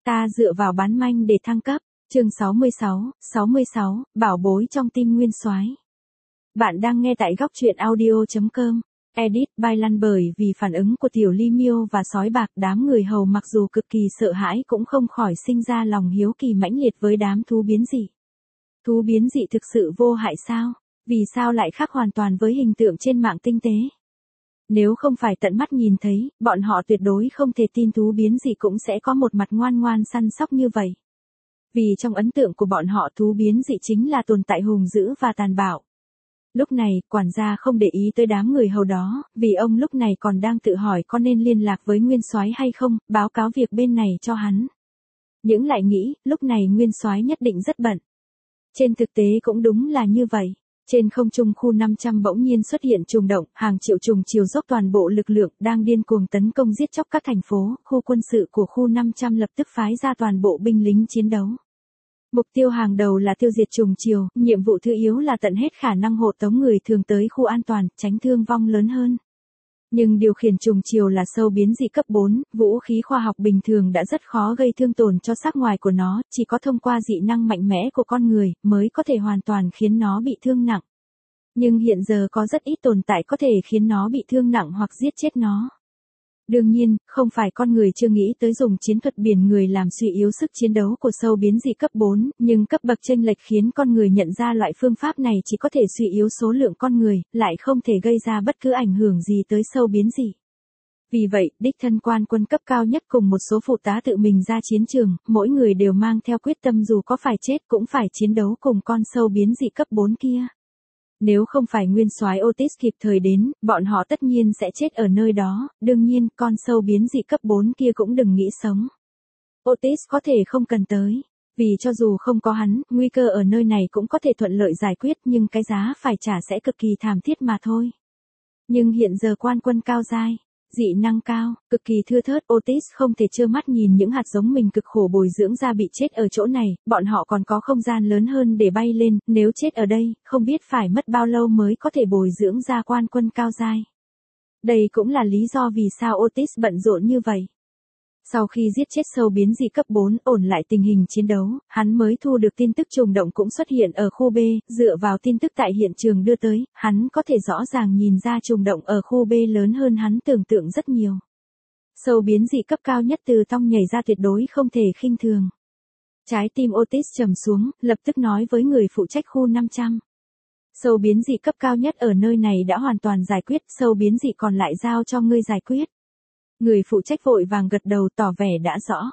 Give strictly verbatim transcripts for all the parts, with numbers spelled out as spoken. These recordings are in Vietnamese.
Ta dựa vào bán manh để thăng cấp. Chương sáu mươi sáu, sáu mươi sáu, bảo bối trong tim nguyên soái. Bạn đang nghe tại góc truyện audio chấm com. Edit by Lan. Bởi vì phản ứng của tiểu Ly Miêu và sói bạc, đám người hầu mặc dù cực kỳ sợ hãi cũng không khỏi sinh ra lòng hiếu kỳ mãnh liệt với đám thú biến dị. Thú biến dị thực sự vô hại sao? Vì sao lại khác hoàn toàn với hình tượng trên mạng tinh tế? Nếu không phải tận mắt nhìn thấy, bọn họ tuyệt đối không thể tin thú biến dị cũng sẽ có một mặt ngoan ngoan săn sóc như vậy. Vì trong ấn tượng của bọn họ thú biến dị chính là tồn tại hung dữ và tàn bạo. Lúc này, quản gia không để ý tới đám người hầu đó, vì ông lúc này còn đang tự hỏi có nên liên lạc với nguyên soái hay không, báo cáo việc bên này cho hắn. Những lại nghĩ, lúc này nguyên soái nhất định rất bận. Trên thực tế cũng đúng là như vậy. Trên không trung khu năm trăm bỗng nhiên xuất hiện trùng động, hàng triệu trùng chiều dốc toàn bộ lực lượng đang điên cuồng tấn công giết chóc các thành phố, khu quân sự của khu năm trăm lập tức phái ra toàn bộ binh lính chiến đấu. Mục tiêu hàng đầu là tiêu diệt trùng chiều, nhiệm vụ thứ yếu là tận hết khả năng hộ tống người thường tới khu an toàn, tránh thương vong lớn hơn. Nhưng điều khiển trùng chiều là sâu biến dị cấp bốn, vũ khí khoa học bình thường đã rất khó gây thương tổn cho sắc ngoài của nó, chỉ có thông qua dị năng mạnh mẽ của con người mới có thể hoàn toàn khiến nó bị thương nặng. Nhưng hiện giờ có rất ít tồn tại có thể khiến nó bị thương nặng hoặc giết chết nó. Đương nhiên, không phải con người chưa nghĩ tới dùng chiến thuật biển người làm suy yếu sức chiến đấu của sâu biến dị cấp bốn, nhưng cấp bậc chênh lệch khiến con người nhận ra loại phương pháp này chỉ có thể suy yếu số lượng con người, lại không thể gây ra bất cứ ảnh hưởng gì tới sâu biến dị. Vì vậy, đích thân quan quân cấp cao nhất cùng một số phụ tá tự mình ra chiến trường, mỗi người đều mang theo quyết tâm dù có phải chết cũng phải chiến đấu cùng con sâu biến dị cấp bốn kia. Nếu không phải nguyên soái Otis kịp thời đến, bọn họ tất nhiên sẽ chết ở nơi đó, đương nhiên, con sâu biến dị cấp bốn kia cũng đừng nghĩ sống. Otis có thể không cần tới, vì cho dù không có hắn, nguy cơ ở nơi này cũng có thể thuận lợi giải quyết nhưng cái giá phải trả sẽ cực kỳ thảm thiết mà thôi. Nhưng hiện giờ quan quân cao giai, dị năng cao, cực kỳ thưa thớt, Otis không thể trơ mắt nhìn những hạt giống mình cực khổ bồi dưỡng ra bị chết ở chỗ này, bọn họ còn có không gian lớn hơn để bay lên, nếu chết ở đây, không biết phải mất bao lâu mới có thể bồi dưỡng ra quan quân cao giai. Đây cũng là lý do vì sao Otis bận rộn như vậy. Sau khi giết chết sâu biến dị cấp bốn, ổn lại tình hình chiến đấu, hắn mới thu được tin tức trùng động cũng xuất hiện ở khu B, dựa vào tin tức tại hiện trường đưa tới, hắn có thể rõ ràng nhìn ra trùng động ở khu B lớn hơn hắn tưởng tượng rất nhiều. Sâu biến dị cấp cao nhất từ tong nhảy ra tuyệt đối không thể khinh thường. Trái tim Otis trầm xuống, lập tức nói với người phụ trách khu năm trăm. Sâu biến dị cấp cao nhất ở nơi này đã hoàn toàn giải quyết, sâu biến dị còn lại giao cho ngươi giải quyết. Người phụ trách vội vàng gật đầu tỏ vẻ đã rõ.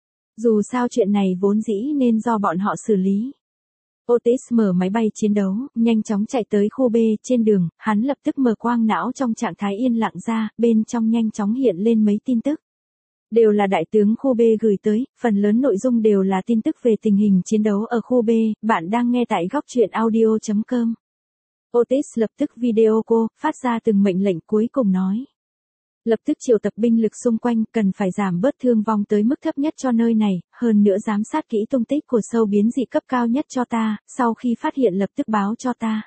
Dù sao chuyện này vốn dĩ nên do bọn họ xử lý. Otis mở máy bay chiến đấu, nhanh chóng chạy tới khu B, trên đường, hắn lập tức mở quang não trong trạng thái yên lặng ra, bên trong nhanh chóng hiện lên mấy tin tức. Đều là đại tướng khu B gửi tới, phần lớn nội dung đều là tin tức về tình hình chiến đấu ở khu B, bạn đang nghe tại góc truyện audio chấm com. Otis lập tức video call, phát ra từng mệnh lệnh cuối cùng nói. Lập tức triệu tập binh lực xung quanh, cần phải giảm bớt thương vong tới mức thấp nhất cho nơi này, hơn nữa giám sát kỹ tung tích của sâu biến dị cấp cao nhất cho ta, sau khi phát hiện lập tức báo cho ta.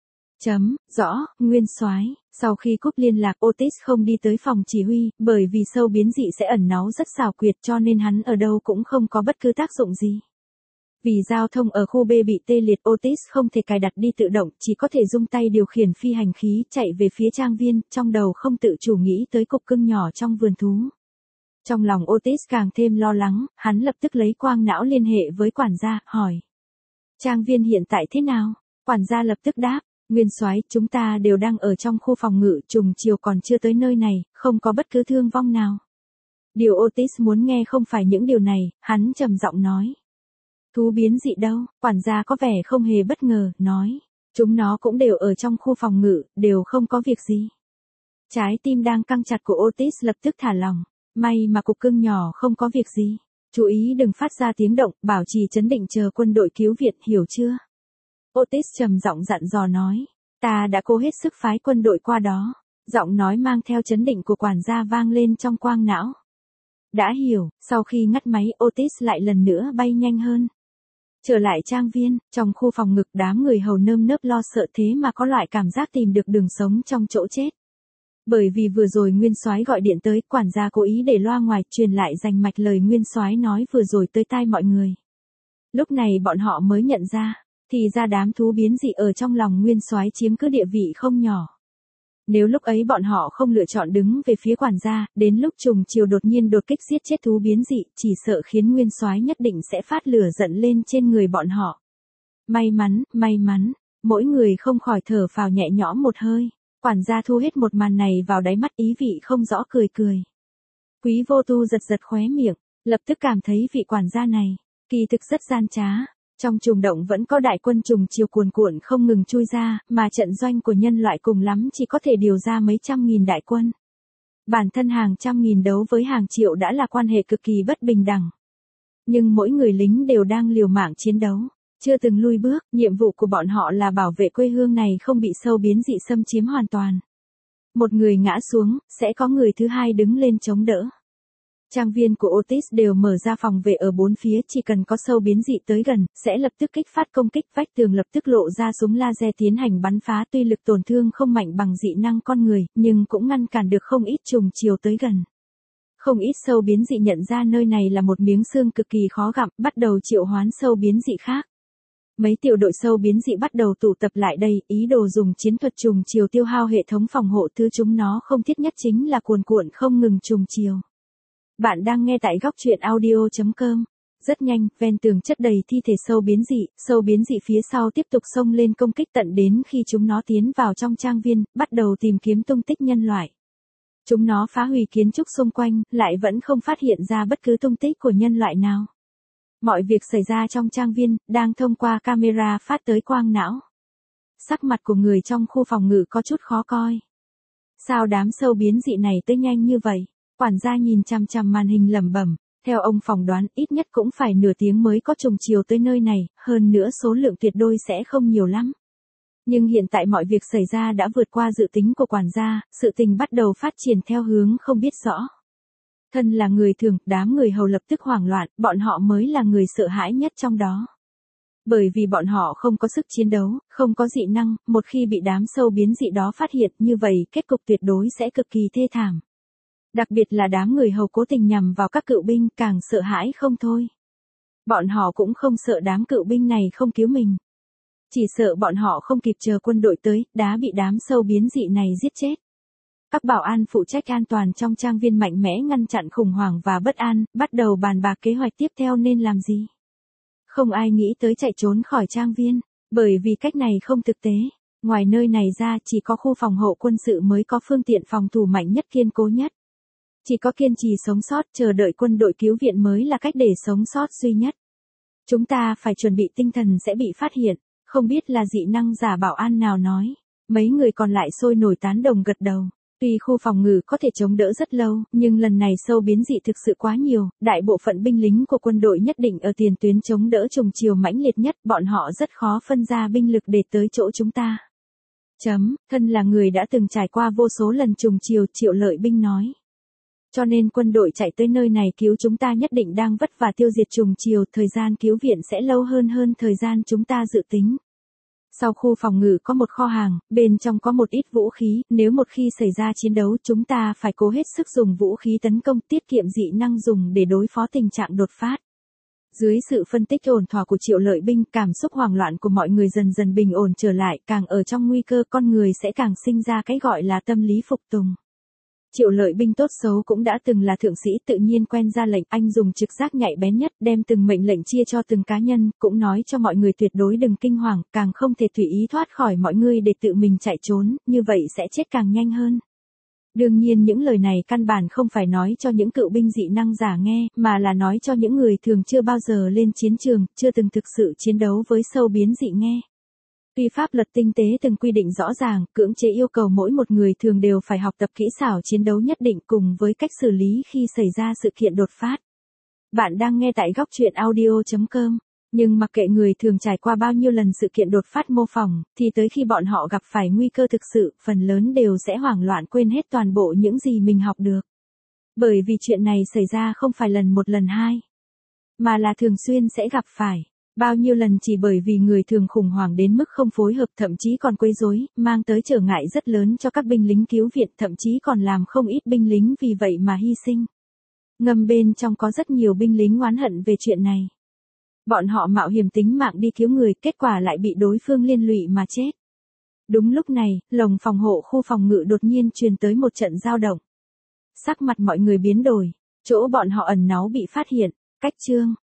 Chấm, rõ, nguyên soái. Sau khi cúp liên lạc Otis không đi tới phòng chỉ huy, bởi vì sâu biến dị sẽ ẩn náu rất xảo quyệt cho nên hắn ở đâu cũng không có bất cứ tác dụng gì. Vì giao thông ở khu B bị tê liệt, Otis không thể cài đặt đi tự động, chỉ có thể dung tay điều khiển phi hành khí chạy về phía trang viên, trong đầu không tự chủ nghĩ tới cục cưng nhỏ trong vườn thú. Trong lòng Otis càng thêm lo lắng, hắn lập tức lấy quang não liên hệ với quản gia, hỏi. Trang viên hiện tại thế nào? Quản gia lập tức đáp, nguyên soái, chúng ta đều đang ở trong khu phòng ngự, trùng chiều còn chưa tới nơi này, không có bất cứ thương vong nào. Điều Otis muốn nghe không phải những điều này, hắn trầm giọng nói. Thú biến dị đâu? Quản gia có vẻ không hề bất ngờ, nói. Chúng nó cũng đều ở trong khu phòng ngự, đều không có việc gì. Trái tim đang căng chặt của Otis lập tức thả lỏng. May mà cục cưng nhỏ không có việc gì. Chú ý đừng phát ra tiếng động, bảo trì trấn định chờ quân đội cứu viện, hiểu chưa? Otis trầm giọng dặn dò nói. Ta đã cố hết sức phái quân đội qua đó. Giọng nói mang theo trấn định của quản gia vang lên trong quang não. Đã hiểu, sau khi ngắt máy Otis lại lần nữa bay nhanh hơn. Trở lại trang viên, trong khu phòng ngực đám người hầu nơm nớp lo sợ thế mà có loại cảm giác tìm được đường sống trong chỗ chết. Bởi vì vừa rồi Nguyên Soái gọi điện tới, quản gia cố ý để loa ngoài truyền lại rành mạch lời Nguyên Soái nói vừa rồi tới tai mọi người. Lúc này bọn họ mới nhận ra, thì ra đám thú biến dị ở trong lòng Nguyên Soái chiếm cứ địa vị không nhỏ. Nếu lúc ấy bọn họ không lựa chọn đứng về phía quản gia, đến lúc trùng chiều đột nhiên đột kích giết chết thú biến dị, chỉ sợ khiến Nguyên Soái nhất định sẽ phát lửa giận lên trên người bọn họ. May mắn, may mắn, mỗi người không khỏi thở phào nhẹ nhõm một hơi. Quản gia thu hết một màn này vào đáy mắt, ý vị không rõ cười cười. Quý Vô Tu giật giật khóe miệng, lập tức cảm thấy vị quản gia này, kỳ thực rất gian trá. Trong trùng động vẫn có đại quân trùng chiều cuồn cuộn không ngừng chui ra, mà trận doanh của nhân loại cùng lắm chỉ có thể điều ra mấy trăm nghìn đại quân. Bản thân hàng trăm nghìn đấu với hàng triệu đã là quan hệ cực kỳ bất bình đẳng. Nhưng mỗi người lính đều đang liều mạng chiến đấu, chưa từng lui bước, nhiệm vụ của bọn họ là bảo vệ quê hương này không bị sâu biến dị xâm chiếm hoàn toàn. Một người ngã xuống, sẽ có người thứ hai đứng lên chống đỡ. Trang viên của Otis đều mở ra phòng vệ ở bốn phía, chỉ cần có sâu biến dị tới gần, sẽ lập tức kích phát công kích, vách tường lập tức lộ ra súng laser tiến hành bắn phá, tuy lực tổn thương không mạnh bằng dị năng con người, nhưng cũng ngăn cản được không ít trùng chiều tới gần. Không ít sâu biến dị nhận ra nơi này là một miếng xương cực kỳ khó gặm, bắt đầu triệu hoán sâu biến dị khác. Mấy tiểu đội sâu biến dị bắt đầu tụ tập lại đây, ý đồ dùng chiến thuật trùng chiều tiêu hao hệ thống phòng hộ, thứ chúng nó không thiết nhất chính là cuồn cuộn không ngừng trùng chiều. Bạn đang nghe tại góc truyện audio chấm com. Rất nhanh, ven tường chất đầy thi thể sâu biến dị, sâu biến dị phía sau tiếp tục xông lên công kích tận đến khi chúng nó tiến vào trong trang viên, bắt đầu tìm kiếm tung tích nhân loại. Chúng nó phá hủy kiến trúc xung quanh, lại vẫn không phát hiện ra bất cứ tung tích của nhân loại nào. Mọi việc xảy ra trong trang viên, đang thông qua camera phát tới quang não. Sắc mặt của người trong khu phòng ngự có chút khó coi. Sao đám sâu biến dị này tới nhanh như vậy? Quản gia nhìn chằm chằm màn hình lẩm bẩm, theo ông phỏng đoán ít nhất cũng phải nửa tiếng mới có trùng chiều tới nơi này, hơn nữa số lượng tuyệt đối sẽ không nhiều lắm. Nhưng hiện tại mọi việc xảy ra đã vượt qua dự tính của quản gia, sự tình bắt đầu phát triển theo hướng không biết rõ. Thân là người thường, đám người hầu lập tức hoảng loạn, bọn họ mới là người sợ hãi nhất trong đó. Bởi vì bọn họ không có sức chiến đấu, không có dị năng, một khi bị đám sâu biến dị đó phát hiện như vậy kết cục tuyệt đối sẽ cực kỳ thê thảm. Đặc biệt là đám người hầu cố tình nhằm vào các cựu binh càng sợ hãi không thôi. Bọn họ cũng không sợ đám cựu binh này không cứu mình. Chỉ sợ bọn họ không kịp chờ quân đội tới, đã bị đám sâu biến dị này giết chết. Các bảo an phụ trách an toàn trong trang viên mạnh mẽ ngăn chặn khủng hoảng và bất an, bắt đầu bàn bạc kế hoạch tiếp theo nên làm gì. Không ai nghĩ tới chạy trốn khỏi trang viên, bởi vì cách này không thực tế. Ngoài nơi này ra chỉ có khu phòng hộ quân sự mới có phương tiện phòng thủ mạnh nhất kiên cố nhất. Chỉ có kiên trì sống sót chờ đợi quân đội cứu viện mới là cách để sống sót duy nhất. Chúng ta phải chuẩn bị tinh thần sẽ bị phát hiện, không biết là dị năng giả bảo an nào nói. Mấy người còn lại sôi nổi tán đồng gật đầu. Tuy khu phòng ngự có thể chống đỡ rất lâu, nhưng lần này sâu biến dị thực sự quá nhiều, đại bộ phận binh lính của quân đội nhất định ở tiền tuyến chống đỡ trùng chiều mãnh liệt nhất, bọn họ rất khó phân ra binh lực để tới chỗ chúng ta. Chấm, thân là người đã từng trải qua vô số lần trùng chiều, Triệu Lợi Binh nói. Cho nên quân đội chạy tới nơi này cứu chúng ta nhất định đang vất vả tiêu diệt trùng chiều, thời gian cứu viện sẽ lâu hơn hơn thời gian chúng ta dự tính. Sau khu phòng ngự có một kho hàng, bên trong có một ít vũ khí, nếu một khi xảy ra chiến đấu chúng ta phải cố hết sức dùng vũ khí tấn công, tiết kiệm dị năng dùng để đối phó tình trạng đột phát. Dưới sự phân tích ổn thỏa của Triệu Lợi Binh, cảm xúc hoảng loạn của mọi người dần dần bình ổn trở lại, càng ở trong nguy cơ con người sẽ càng sinh ra cái gọi là tâm lý phục tùng. Triệu Lợi Binh tốt xấu cũng đã từng là thượng sĩ, tự nhiên quen ra lệnh, anh dùng trực giác nhạy bén nhất, đem từng mệnh lệnh chia cho từng cá nhân, cũng nói cho mọi người tuyệt đối đừng kinh hoàng, càng không thể tùy ý thoát khỏi mọi người để tự mình chạy trốn, như vậy sẽ chết càng nhanh hơn. Đương nhiên những lời này căn bản không phải nói cho những cựu binh dị năng giả nghe, mà là nói cho những người thường chưa bao giờ lên chiến trường, chưa từng thực sự chiến đấu với sâu biến dị nghe. Tuy pháp luật tinh tế từng quy định rõ ràng, cưỡng chế yêu cầu mỗi một người thường đều phải học tập kỹ xảo chiến đấu nhất định cùng với cách xử lý khi xảy ra sự kiện đột phát. Bạn đang nghe tại góc truyện audio chấm com. Nhưng mặc kệ người thường trải qua bao nhiêu lần sự kiện đột phát mô phỏng, thì tới khi bọn họ gặp phải nguy cơ thực sự, phần lớn đều sẽ hoảng loạn quên hết toàn bộ những gì mình học được. Bởi vì chuyện này xảy ra không phải lần một lần hai, mà là thường xuyên sẽ gặp phải. Bao nhiêu lần chỉ bởi vì người thường khủng hoảng đến mức không phối hợp, thậm chí còn quấy rối, mang tới trở ngại rất lớn cho các binh lính cứu viện, thậm chí còn làm không ít binh lính vì vậy mà hy sinh. Ngầm bên trong có rất nhiều binh lính oán hận về chuyện này. Bọn họ mạo hiểm tính mạng đi cứu người, kết quả lại bị đối phương liên lụy mà chết. Đúng lúc này, lồng phòng hộ khu phòng ngự đột nhiên truyền tới một trận dao động. Sắc mặt mọi người biến đổi, chỗ bọn họ ẩn náu bị phát hiện, cách chương